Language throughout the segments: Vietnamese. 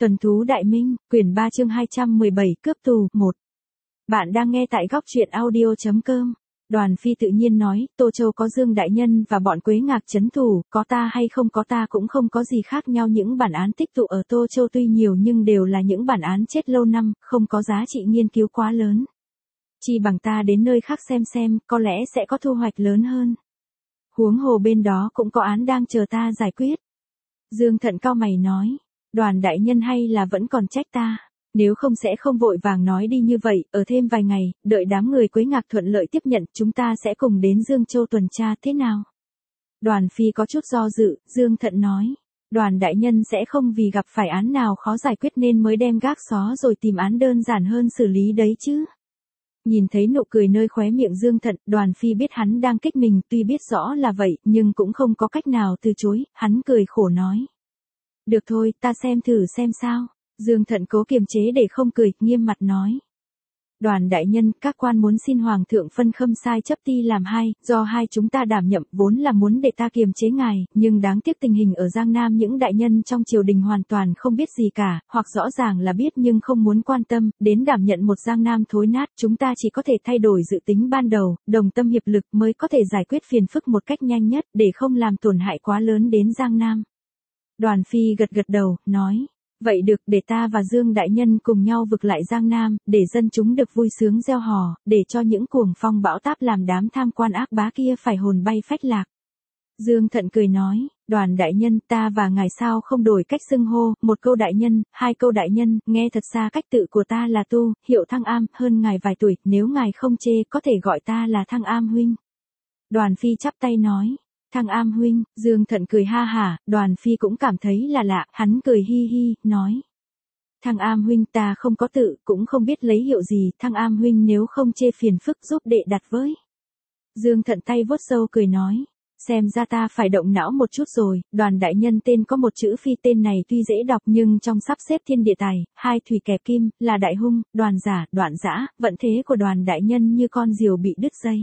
Tuần thú Đại Minh, quyển 3 chương 217, cướp tù, 1. Bạn đang nghe tại góc truyện audio.com. Đoàn Phi tự nhiên nói, Tô Châu có Dương Đại Nhân và bọn Quế Ngạc trấn thủ, có ta hay không có ta cũng không có gì khác nhau. Những bản án tích tụ ở Tô Châu tuy nhiều nhưng đều là những bản án chết lâu năm, không có giá trị nghiên cứu quá lớn. Chỉ bằng ta đến nơi khác xem, có lẽ sẽ có thu hoạch lớn hơn. Huống hồ bên đó cũng có án đang chờ ta giải quyết. Dương Thận cau mày nói. Đoàn đại nhân hay là vẫn còn trách ta, nếu không sẽ không vội vàng nói đi như vậy, ở thêm vài ngày, đợi đám người Quế Ngạc thuận lợi tiếp nhận, chúng ta sẽ cùng đến Dương Châu tuần tra thế nào? Đoàn Phi có chút do dự, Dương Thận nói, đoàn đại nhân sẽ không vì gặp phải án nào khó giải quyết nên mới đem gác xó rồi tìm án đơn giản hơn xử lý đấy chứ. Nhìn thấy nụ cười nơi khóe miệng Dương Thận, Đoàn Phi biết hắn đang kích mình, tuy biết rõ là vậy, nhưng cũng không có cách nào từ chối, hắn cười khổ nói. Được thôi, ta xem thử xem sao. Dương Thận cố kiềm chế để không cười, nghiêm mặt nói. Đoàn đại nhân, các quan muốn xin Hoàng thượng phân Khâm Sai chấp ti làm hai, do hai chúng ta đảm nhậm, vốn là muốn để ta kiềm chế ngài, nhưng đáng tiếc tình hình ở Giang Nam những đại nhân trong triều đình hoàn toàn không biết gì cả, hoặc rõ ràng là biết nhưng không muốn quan tâm, đến đảm nhận một Giang Nam thối nát, chúng ta chỉ có thể thay đổi dự tính ban đầu, đồng tâm hiệp lực mới có thể giải quyết phiền phức một cách nhanh nhất, để không làm tổn hại quá lớn đến Giang Nam. Đoàn Phi gật đầu, nói, vậy được, để ta và Dương Đại Nhân cùng nhau vực lại Giang Nam, để dân chúng được vui sướng reo hò, để cho những cuồng phong bão táp làm đám tham quan ác bá kia phải hồn bay phách lạc. Dương Thận cười nói, đoàn đại nhân, ta và ngài sao không đổi cách xưng hô, một câu đại nhân, hai câu đại nhân, nghe thật xa cách tự của ta là Tu, hiệu Thăng Am, hơn ngài vài tuổi, nếu ngài không chê, có thể gọi ta là Thăng Am huynh. Đoàn Phi chắp tay nói. Thăng Am huynh, Dương Thận cười ha hả, Đoàn Phi cũng cảm thấy là lạ, hắn cười hi hi, nói. Thăng Am huynh, ta không có tự, cũng không biết lấy hiệu gì, Thăng Am huynh nếu không chê phiền phức giúp đệ đặt với. Dương Thận tay vuốt râu cười nói, xem ra ta phải động não một chút rồi, đoàn đại nhân tên có một chữ Phi, tên này tuy dễ đọc nhưng trong sắp xếp thiên địa tài, hai thủy kẹp kim, là đại hung, đoàn giả, đoạn dã, vận thế của đoàn đại nhân như con diều bị đứt dây.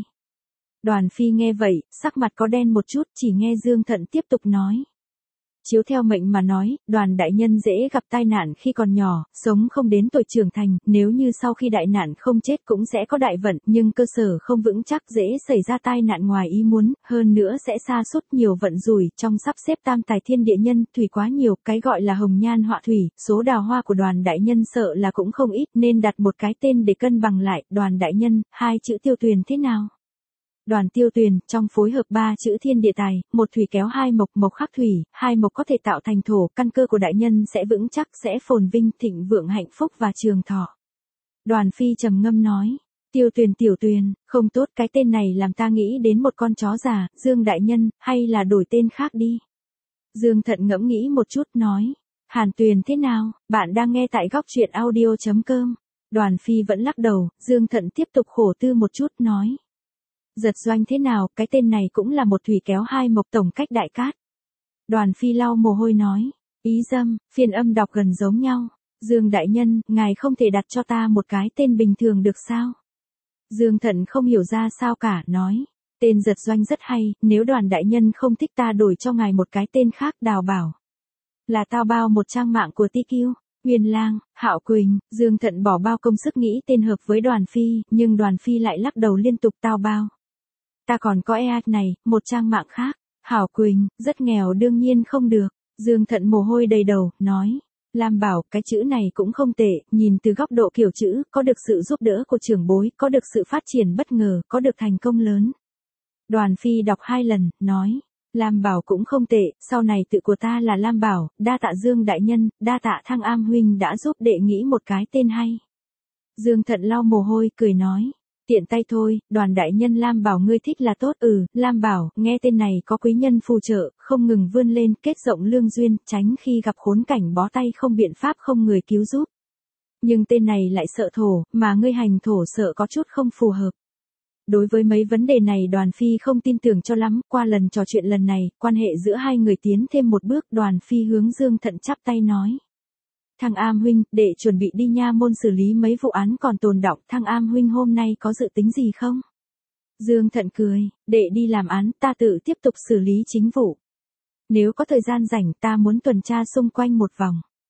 Đoàn Phi nghe vậy, sắc mặt có đen một chút, chỉ nghe Dương Thận tiếp tục nói. Chiếu theo mệnh mà nói, đoàn đại nhân dễ gặp tai nạn khi còn nhỏ, sống không đến tuổi trưởng thành, nếu như sau khi đại nạn không chết cũng sẽ có đại vận, nhưng cơ sở không vững chắc dễ xảy ra tai nạn ngoài ý muốn, hơn nữa sẽ sa sút nhiều vận rủi, trong sắp xếp tam tài thiên địa nhân, thủy quá nhiều, cái gọi là hồng nhan họa thủy, số đào hoa của đoàn đại nhân sợ là cũng không ít, nên đặt một cái tên để cân bằng lại, đoàn đại nhân, hai chữ Tiêu Tuyền thế nào? Đoàn Tiêu Tuyền, trong phối hợp ba chữ thiên địa tài, một thủy kéo hai mộc, mộc khắc thủy, hai mộc có thể tạo thành thổ, căn cơ của đại nhân sẽ vững chắc, sẽ phồn vinh, thịnh vượng hạnh phúc và trường thọ. Đoàn Phi trầm ngâm nói, Tiêu Tuyền tiểu Tuyền, không tốt, cái tên này làm ta nghĩ đến một con chó già, Dương Đại Nhân, hay là đổi tên khác đi. Dương Thận ngẫm nghĩ một chút, nói, Hàn Tuyền thế nào, bạn đang nghe tại góc truyện audio.com. Đoàn Phi vẫn lắc đầu, Dương Thận tiếp tục khổ tư một chút, nói. Giật Doanh thế nào, cái tên này cũng là một thủy kéo hai mộc tổng cách đại cát. Đoàn Phi lau mồ hôi nói, ý dâm, phiên âm đọc gần giống nhau. Dương Đại Nhân, ngài không thể đặt cho ta một cái tên bình thường được sao? Dương Thận không hiểu ra sao cả, nói, tên Giật Doanh rất hay, nếu đoàn đại nhân không thích ta đổi cho ngài một cái tên khác, Đào Bảo. Là tao bao một trang mạng của TQ. Huyền Lang, Hạo Quỳnh, Dương Thận bỏ bao công sức nghĩ tên hợp với Đoàn Phi, nhưng Đoàn Phi lại lắc đầu liên tục, tao bao. Ta còn có này, một trang mạng khác. Hảo Quỳnh, rất nghèo đương nhiên không được. Dương Thận mồ hôi đầy đầu, nói. Lam Bảo, cái chữ này cũng không tệ, nhìn từ góc độ kiểu chữ, có được sự giúp đỡ của trưởng bối, có được sự phát triển bất ngờ, có được thành công lớn. Đoàn Phi đọc 2 lần, nói. Lam Bảo cũng không tệ, sau này tự của ta là Lam Bảo, đa tạ Dương Đại Nhân, đa tạ Thăng Am huynh đã giúp đệ nghĩ một cái tên hay. Dương Thận lau mồ hôi, cười nói. Tiện tay thôi, đoàn đại nhân Lam Bảo ngươi thích là tốt, Lam Bảo, nghe tên này có quý nhân phù trợ, không ngừng vươn lên, kết rộng lương duyên, tránh khi gặp khốn cảnh bó tay không biện pháp không người cứu giúp. Nhưng tên này lại sợ thổ, mà ngươi hành thổ sợ có chút không phù hợp. Đối với mấy vấn đề này Đoàn Phi không tin tưởng cho lắm, qua lần trò chuyện lần này, quan hệ giữa hai người tiến thêm một bước, Đoàn Phi hướng Dương Thận chắp tay nói. Thăng Am huynh, đệ chuẩn bị đi nha môn xử lý mấy vụ án còn tồn đọng, Thăng Am huynh hôm nay có dự tính gì không? Dương Thận cười, đệ đi làm án, ta tự tiếp tục xử lý chính vụ. Nếu có thời gian rảnh ta muốn tuần tra xung quanh một vòng.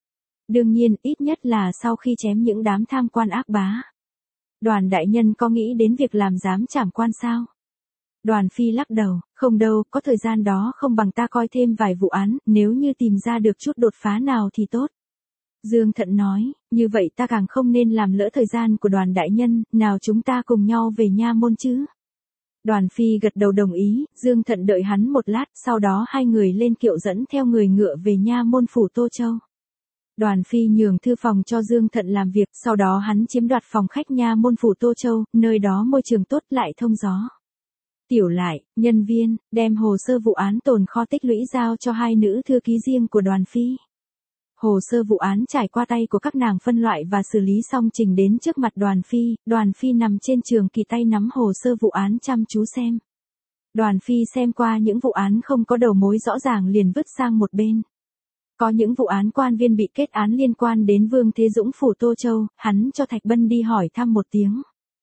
Đương nhiên, ít nhất là sau khi chém những đám tham quan ác bá. Đoàn đại nhân có nghĩ đến việc làm giám trảm quan sao? Đoàn Phi lắc đầu, không đâu, có thời gian đó không bằng ta coi thêm vài vụ án, nếu như tìm ra được chút đột phá nào thì tốt. Dương Thận nói, như vậy ta càng không nên làm lỡ thời gian của đoàn đại nhân, nào chúng ta cùng nhau về nha môn chứ. Đoàn Phi gật đầu đồng ý, Dương Thận đợi hắn một lát, sau đó hai người lên kiệu dẫn theo người ngựa về nha môn phủ Tô Châu. Đoàn Phi nhường thư phòng cho Dương Thận làm việc, sau đó hắn chiếm đoạt phòng khách nha môn phủ Tô Châu, nơi đó môi trường tốt lại thông gió. Tiểu lại, nhân viên, đem hồ sơ vụ án tồn kho tích lũy giao cho hai nữ thư ký riêng của Đoàn Phi. Hồ sơ vụ án trải qua tay của các nàng phân loại và xử lý xong trình đến trước mặt Đoàn Phi nằm trên trường kỳ tay nắm hồ sơ vụ án chăm chú xem. Đoàn Phi xem qua những vụ án không có đầu mối rõ ràng liền vứt sang một bên. Có những vụ án quan viên bị kết án liên quan đến Vương Thế Dũng phủ Tô Châu, hắn cho Thạch Bân đi hỏi thăm một tiếng.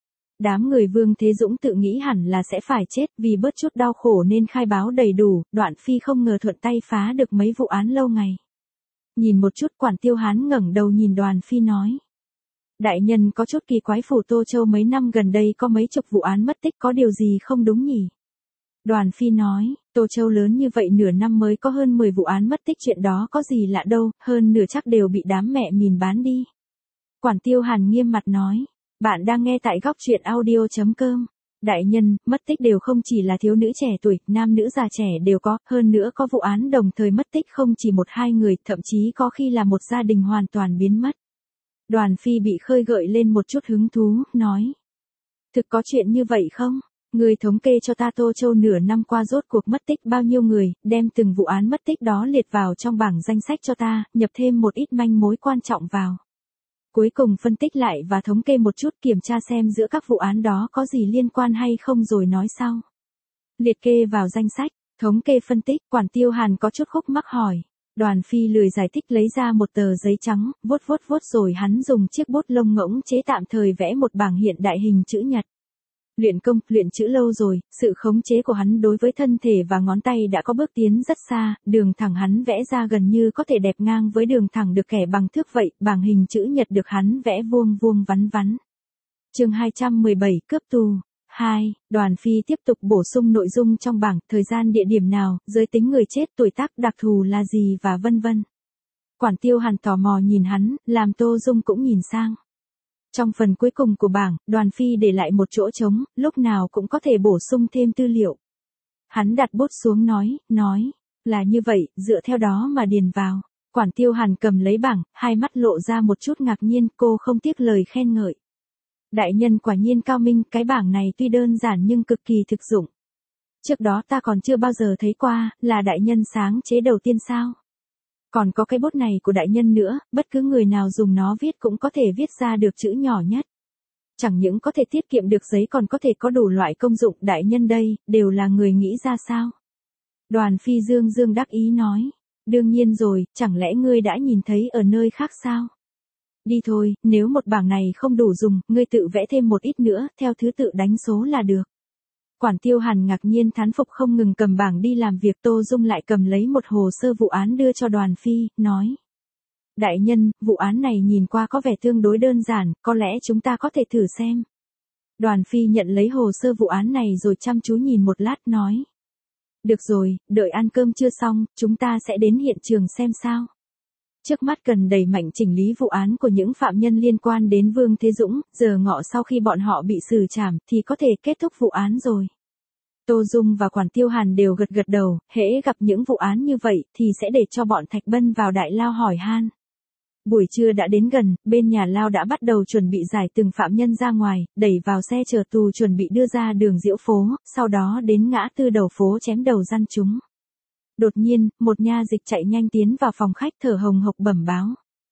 Đám người Vương Thế Dũng tự nghĩ hẳn là sẽ phải chết vì bớt chút đau khổ nên khai báo đầy đủ, Đoạn Phi không ngờ thuận tay phá được mấy vụ án lâu ngày. Nhìn một chút Quản Tiêu Hán ngẩng đầu nhìn Đoàn Phi nói. Đại nhân có chút kỳ quái phủ Tô Châu mấy năm gần đây có mấy chục vụ án mất tích có điều gì không đúng nhỉ? Đoàn Phi nói, Tô Châu lớn như vậy nửa năm mới có hơn 10 vụ án mất tích chuyện đó có gì lạ đâu, hơn nửa chắc đều bị đám mẹ mìn bán đi. Quản Tiêu Hàn nghiêm mặt nói, bạn đang nghe tại góc truyện audio.com. Đại nhân, mất tích đều không chỉ là thiếu nữ trẻ tuổi, nam nữ già trẻ đều có, hơn nữa có vụ án đồng thời mất tích không chỉ một hai người, thậm chí có khi là một gia đình hoàn toàn biến mất. Đoàn Phi bị khơi gợi lên một chút hứng thú, nói. Thực có chuyện như vậy không? Người thống kê cho ta Tô Châu nửa năm qua rốt cuộc mất tích bao nhiêu người, đem từng vụ án mất tích đó liệt vào trong bảng danh sách cho ta, nhập thêm một ít manh mối quan trọng vào. Cuối cùng phân tích lại và thống kê một chút kiểm tra xem giữa các vụ án đó có gì liên quan hay không rồi nói sau. Liệt kê vào danh sách, thống kê phân tích, Quản Tiêu Hàn có chút khúc mắc hỏi. Đoàn Phi lười giải thích lấy ra một tờ giấy trắng, vuốt rồi hắn dùng chiếc bút lông ngỗng chế tạm thời vẽ một bảng hiện đại hình chữ nhật. Luyện công, luyện chữ lâu rồi, sự khống chế của hắn đối với thân thể và ngón tay đã có bước tiến rất xa, đường thẳng hắn vẽ ra gần như có thể đẹp ngang với đường thẳng được kẻ bằng thước vậy, bảng hình chữ nhật được hắn vẽ vuông vuông vắn vắn. Chương 217, cướp tù. 2. Đoàn Phi tiếp tục bổ sung nội dung trong bảng, thời gian địa điểm nào, giới tính người chết, tuổi tác đặc thù là gì và vân vân. Quản Tiêu Hàn tò mò nhìn hắn, làm Tô Dung cũng nhìn sang. Trong phần cuối cùng của bảng, Đoàn Phi để lại một chỗ trống, lúc nào cũng có thể bổ sung thêm tư liệu. Hắn đặt bút xuống nói, là như vậy, dựa theo đó mà điền vào. Quản Tiêu Hàn cầm lấy bảng, hai mắt lộ ra một chút ngạc nhiên, cô không tiếc lời khen ngợi. Đại nhân quả nhiên cao minh, cái bảng này tuy đơn giản nhưng cực kỳ thực dụng. Trước đó ta còn chưa bao giờ thấy qua, là đại nhân sáng chế đầu tiên sao? Còn có cái bút này của đại nhân nữa, bất cứ người nào dùng nó viết cũng có thể viết ra được chữ nhỏ nhất. Chẳng những có thể tiết kiệm được giấy còn có thể có đủ loại công dụng, đại nhân đây, đều là người nghĩ ra sao? Đoàn Phi dương đắc ý nói, đương nhiên rồi, chẳng lẽ ngươi đã nhìn thấy ở nơi khác sao? Đi thôi, nếu một bảng này không đủ dùng, ngươi tự vẽ thêm một ít nữa, theo thứ tự đánh số là được. Quản Tiêu Hàn ngạc nhiên thán phục không ngừng cầm bảng đi làm việc. Tô Dung lại cầm lấy một hồ sơ vụ án đưa cho Đoàn Phi, nói. Đại nhân, vụ án này nhìn qua có vẻ tương đối đơn giản, có lẽ chúng ta có thể thử xem. Đoàn Phi nhận lấy hồ sơ vụ án này rồi chăm chú nhìn một lát nói. Được rồi, đợi ăn cơm chưa xong, chúng ta sẽ đến hiện trường xem sao. Trước mắt cần đẩy mạnh chỉnh lý vụ án của những phạm nhân liên quan đến Vương Thế Dũng, giờ ngọ sau khi bọn họ bị xử trảm thì có thể kết thúc vụ án rồi. Tô Dung và Quản Tiêu Hàn đều gật đầu, hễ gặp những vụ án như vậy thì sẽ để cho bọn Thạch Bân vào đại lao hỏi han. Buổi trưa đã đến gần, bên nhà lao đã bắt đầu chuẩn bị giải từng phạm nhân ra ngoài, đẩy vào xe chở tù chuẩn bị đưa ra đường Diễu Phố, sau đó đến ngã tư đầu phố chém đầu răn chúng. Đột nhiên, một nha dịch chạy nhanh tiến vào phòng khách thở hồng hộc bẩm báo.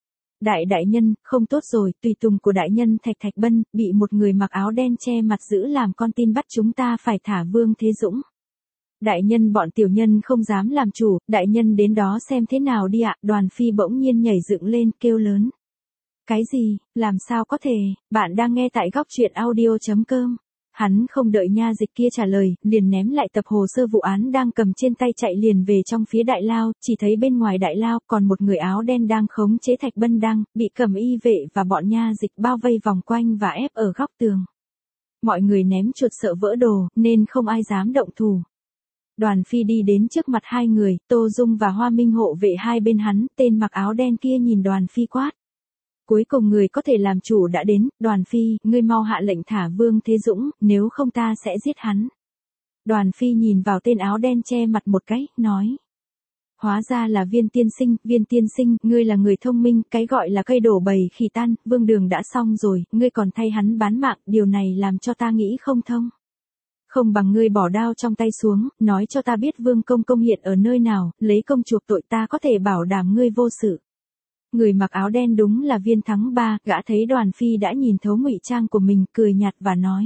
Đại nhân, không tốt rồi, tùy tùng của đại nhân Thạch Bân, bị một người mặc áo đen che mặt giữ làm con tin bắt chúng ta phải thả Vương Thế Dũng. Đại nhân bọn tiểu nhân không dám làm chủ, đại nhân đến đó xem thế nào đi ạ. Đoàn Phi bỗng nhiên nhảy dựng lên kêu lớn. Cái gì, làm sao có thể, bạn đang nghe tại góc truyện audio.com. Hắn không đợi nha dịch kia trả lời, liền ném lại tập hồ sơ vụ án đang cầm trên tay chạy liền về trong phía đại lao, chỉ thấy bên ngoài đại lao còn một người áo đen đang khống chế Thạch Bân Đăng, bị cẩm y vệ và bọn nha dịch bao vây vòng quanh và ép ở góc tường. Mọi người ném chuột sợ vỡ đồ, nên không ai dám động thủ. Đoàn Phi đi đến trước mặt hai người, Tô Dung và Hoa Minh hộ vệ hai bên hắn, tên mặc áo đen kia nhìn Đoàn Phi quát. Cuối cùng người có thể làm chủ đã đến, Đoàn Phi, ngươi mau hạ lệnh thả Vương Thế Dũng, nếu không ta sẽ giết hắn. Đoàn Phi nhìn vào tên áo đen che mặt một cái, nói. Hóa ra là Viên tiên sinh, ngươi là người thông minh, cái gọi là cây đổ bầy khỉ tan, Vương Đường đã xong rồi, ngươi còn thay hắn bán mạng, điều này làm cho ta nghĩ không thông. Không bằng ngươi bỏ đao trong tay xuống, nói cho ta biết Vương Công Công hiện ở nơi nào, lấy công chuộc tội ta có thể bảo đảm ngươi vô sự. Người mặc áo đen đúng là Viên Thắng Ba, gã thấy Đoàn Phi đã nhìn thấu ngụy trang của mình, cười nhạt và nói.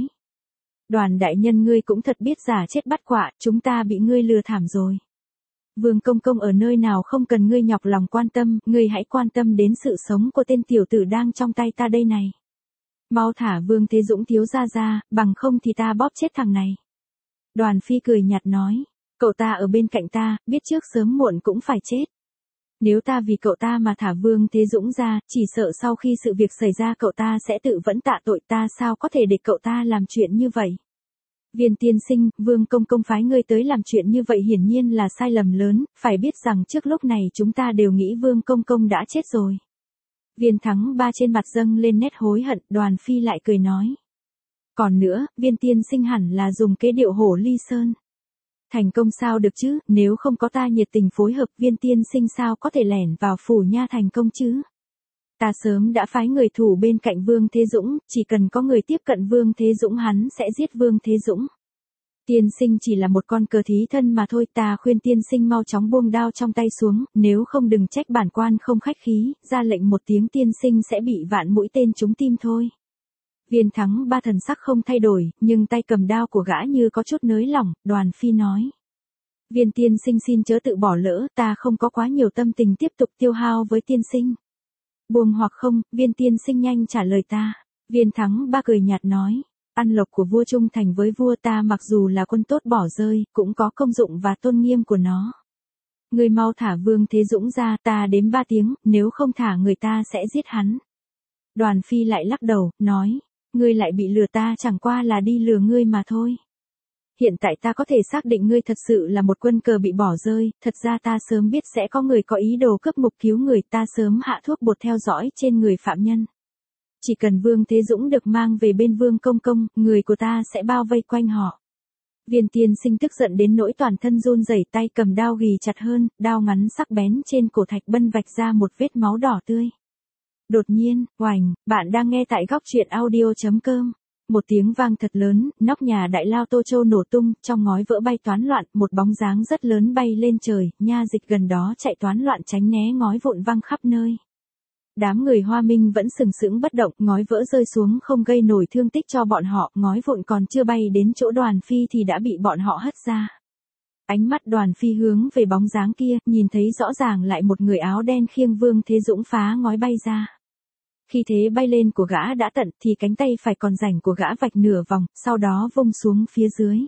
Đoàn đại nhân ngươi cũng thật biết giả chết bắt quạ, chúng ta bị ngươi lừa thảm rồi. Vương Công Công ở nơi nào không cần ngươi nhọc lòng quan tâm, ngươi hãy quan tâm đến sự sống của tên tiểu tử đang trong tay ta đây này. Mau thả Vương Thế Dũng thiếu gia ra, bằng không thì ta bóp chết thằng này. Đoàn Phi cười nhạt nói, cậu ta ở bên cạnh ta, biết trước sớm muộn cũng phải chết. Nếu ta vì cậu ta mà thả Vương Thế Dũng ra, chỉ sợ sau khi sự việc xảy ra cậu ta sẽ tự vẫn tạ tội, ta sao có thể để cậu ta làm chuyện như vậy. Viên tiên sinh, Vương Công Công phái ngươi tới làm chuyện như vậy hiển nhiên là sai lầm lớn, phải biết rằng trước lúc này chúng ta đều nghĩ Vương Công Công đã chết rồi. Viên Thắng Ba trên mặt dâng lên nét hối hận, Đoàn Phi lại cười nói. Còn nữa, Viên tiên sinh hẳn là dùng kế điệu hổ ly sơn. Thành công sao được chứ, nếu không có ta nhiệt tình phối hợp, Viên tiên sinh sao có thể lẻn vào phủ nha thành công chứ. Ta sớm đã phái người thủ bên cạnh Vương Thế Dũng, chỉ cần có người tiếp cận Vương Thế Dũng hắn sẽ giết Vương Thế Dũng. Tiên sinh chỉ là một con cờ thí thân mà thôi, ta khuyên tiên sinh mau chóng buông đao trong tay xuống, nếu không đừng trách bản quan không khách khí, ra lệnh một tiếng tiên sinh sẽ bị vạn mũi tên trúng tim thôi. Viên Thắng Ba thần sắc không thay đổi, nhưng tay cầm đao của gã như có chút nới lỏng, Đoàn Phi nói. Viên tiên sinh xin chớ tự bỏ lỡ, ta không có quá nhiều tâm tình tiếp tục tiêu hao với tiên sinh. Buông hoặc không, Viên tiên sinh nhanh trả lời ta. Viên Thắng Ba cười nhạt nói. Ăn lộc của vua trung thành với vua, ta mặc dù là quân tốt bỏ rơi, cũng có công dụng và tôn nghiêm của nó. Ngươi mau thả Vương Thế Dũng ra, ta đếm 3 tiếng, nếu không thả người ta sẽ giết hắn. Đoàn Phi lại lắc đầu, nói. Ngươi lại bị lừa, ta chẳng qua là đi lừa ngươi mà thôi. Hiện tại ta có thể xác định ngươi thật sự là một quân cờ bị bỏ rơi, thật ra ta sớm biết sẽ có người có ý đồ cướp mục cứu người, ta sớm hạ thuốc bột theo dõi trên người phạm nhân. Chỉ cần Vương Thế Dũng được mang về bên Vương Công Công, người của ta sẽ bao vây quanh họ. Viên tiên sinh tức giận đến nỗi toàn thân run rẩy, tay cầm đao ghì chặt hơn, đao ngắn sắc bén trên cổ Thạch Bân vạch ra một vết máu đỏ tươi. Đột nhiên, oành, bạn đang nghe tại góc truyện audio.com. Một tiếng vang thật lớn, nóc nhà đại lao Tô Châu nổ tung, trong ngói vỡ bay toán loạn, một bóng dáng rất lớn bay lên trời, nha dịch gần đó chạy toán loạn tránh né ngói vụn văng khắp nơi. Đám người Hoa Minh vẫn sừng sững bất động, ngói vỡ rơi xuống không gây nổi thương tích cho bọn họ, ngói vụn còn chưa bay đến chỗ Đoàn Phi thì đã bị bọn họ hất ra. Ánh mắt Đoàn Phi hướng về bóng dáng kia, nhìn thấy rõ ràng lại một người áo đen khiêng Vương Thế Dũng phá ngói bay ra. Khi thế bay lên của gã đã tận thì cánh tay phải còn rảnh của gã vạch nửa vòng, sau đó vung xuống phía dưới.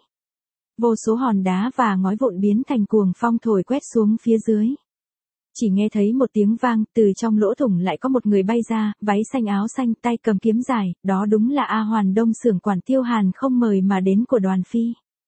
Vô số hòn đá và ngói vụn biến thành cuồng phong thổi quét xuống phía dưới. Chỉ nghe thấy một tiếng vang, từ trong lỗ thủng lại có một người bay ra, váy xanh áo xanh, tay cầm kiếm dài, đó đúng là A Hoàn Đông xưởng quản Tiêu Hàn không mời mà đến của Đoàn Phi.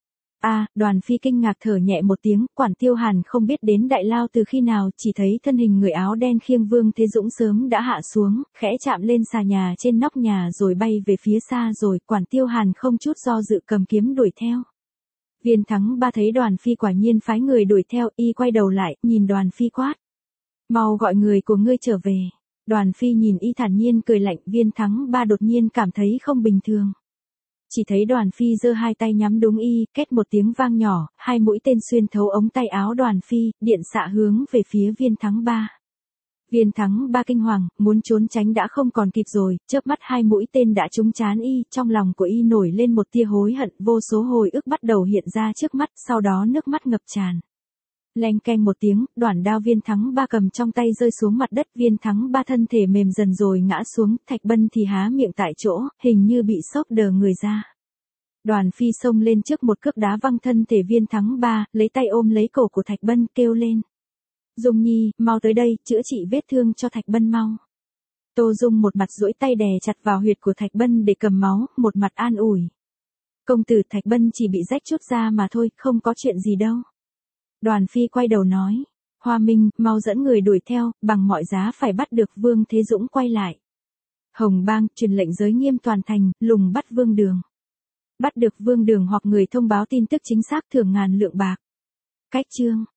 Đoàn Phi kinh ngạc thở nhẹ một tiếng, quản Tiêu Hàn không biết đến đại lao từ khi nào, chỉ thấy thân hình người áo đen khiêng Vương Thế Dũng sớm đã hạ xuống, khẽ chạm lên xà nhà trên nóc nhà rồi bay về phía xa rồi, quản Tiêu Hàn không chút do dự cầm kiếm đuổi theo. Viên Thắng Ba thấy Đoàn Phi quả nhiên phái người đuổi theo, y quay đầu lại, nhìn Đoàn Phi quát. Mau gọi người của ngươi trở về. Đoàn Phi nhìn y thản nhiên cười lạnh, Viên Thắng Ba đột nhiên cảm thấy không bình thường. Chỉ thấy Đoàn Phi giơ hai tay nhắm đúng y, két một tiếng vang nhỏ, hai mũi tên xuyên thấu ống tay áo Đoàn Phi, điện xạ hướng về phía Viên Thắng Ba. Viên Thắng Ba kinh hoàng, muốn trốn tránh đã không còn kịp rồi, chớp mắt hai mũi tên đã trúng trán y, trong lòng của y nổi lên một tia hối hận, vô số hồi ức bắt đầu hiện ra trước mắt, sau đó nước mắt ngập tràn. Leng keng một tiếng, đoạn đao Viên Thắng Ba cầm trong tay rơi xuống mặt đất, Viên Thắng Ba thân thể mềm dần rồi ngã xuống, Thạch Bân thì há miệng tại chỗ, hình như bị sốc đờ người ra. Đoàn Phi xông lên trước một cước đá văng thân thể Viên Thắng Ba, lấy tay ôm lấy cổ của Thạch Bân kêu lên. Dung Nhi, mau tới đây, chữa trị vết thương cho Thạch Bân mau. Tô Dung một mặt duỗi tay đè chặt vào huyệt của Thạch Bân để cầm máu, một mặt an ủi. Công tử, Thạch Bân chỉ bị rách chút da mà thôi, không có chuyện gì đâu. Đoàn Phi quay đầu nói. Hoa Minh, mau dẫn người đuổi theo, bằng mọi giá phải bắt được Vương Thế Dũng quay lại. Hồng Bang, truyền lệnh giới nghiêm toàn thành, lùng bắt Vương Đường. Bắt được Vương Đường hoặc người thông báo tin tức chính xác thưởng 1000 lượng bạc. Cách chương.